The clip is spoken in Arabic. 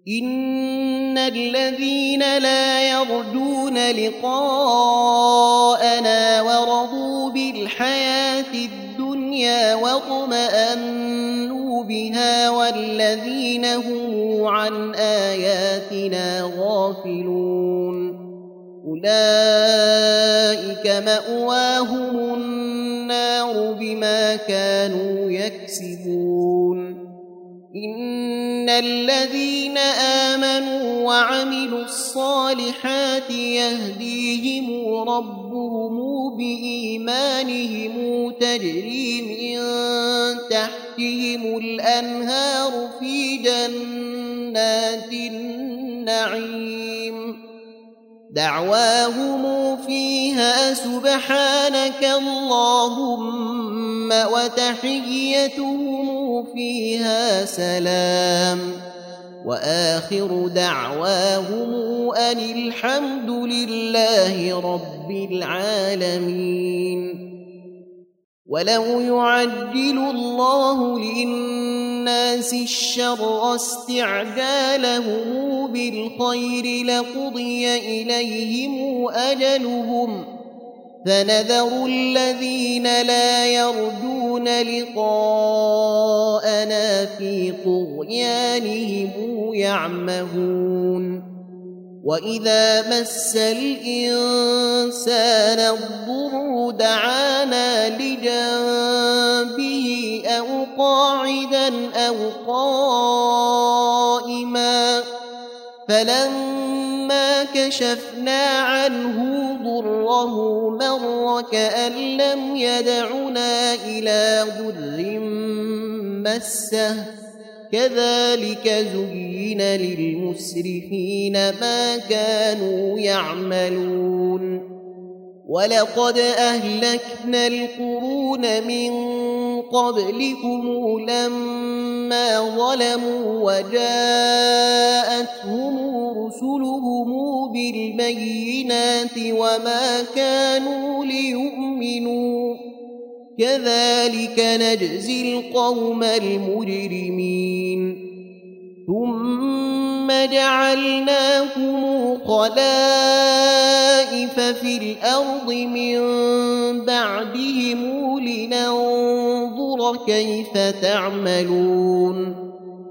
إن الذين لا يرجون لقاءنا ورضوا بالحياة الدنيا واطمأنوا بها والذين هم عن آياتنا غافلون أولئك مأواهم النار بما كانوا يكسبون إن الذين آمنوا وعملوا الصالحات يهديهم ربهم بإيمانهم تجري من تحتهم الأنهار في جنات النعيم دعواهم فيها سبحانك اللهم وتحيتهم فيها سلام وآخر دعواهم أن الحمد لله رب العالمين ولو يعجل الله للناس الشر استعجالهم بالخير لقضي إليهم أجلهم فنذر الذين لا يرجون لقاءنا في طغيانهم يعمهون وإذا مس الإنسان الضر دعانا لجنبه أو قاعدا أو قائما فلما كشفنا عنه ضره مر كأن لم يدعنا إلى ضر مسه كذلك زين للمسرفين ما كانوا يعملون ولقد أهلكنا القرون من قبلكم لما ظلموا وجاءتهم رسلهم بالبينات وما كانوا ليؤمنوا كذلك نجزي القوم المجرمين ثم جعلناكم خلائف في الأرض من بعدهم لننظر كيف تعملون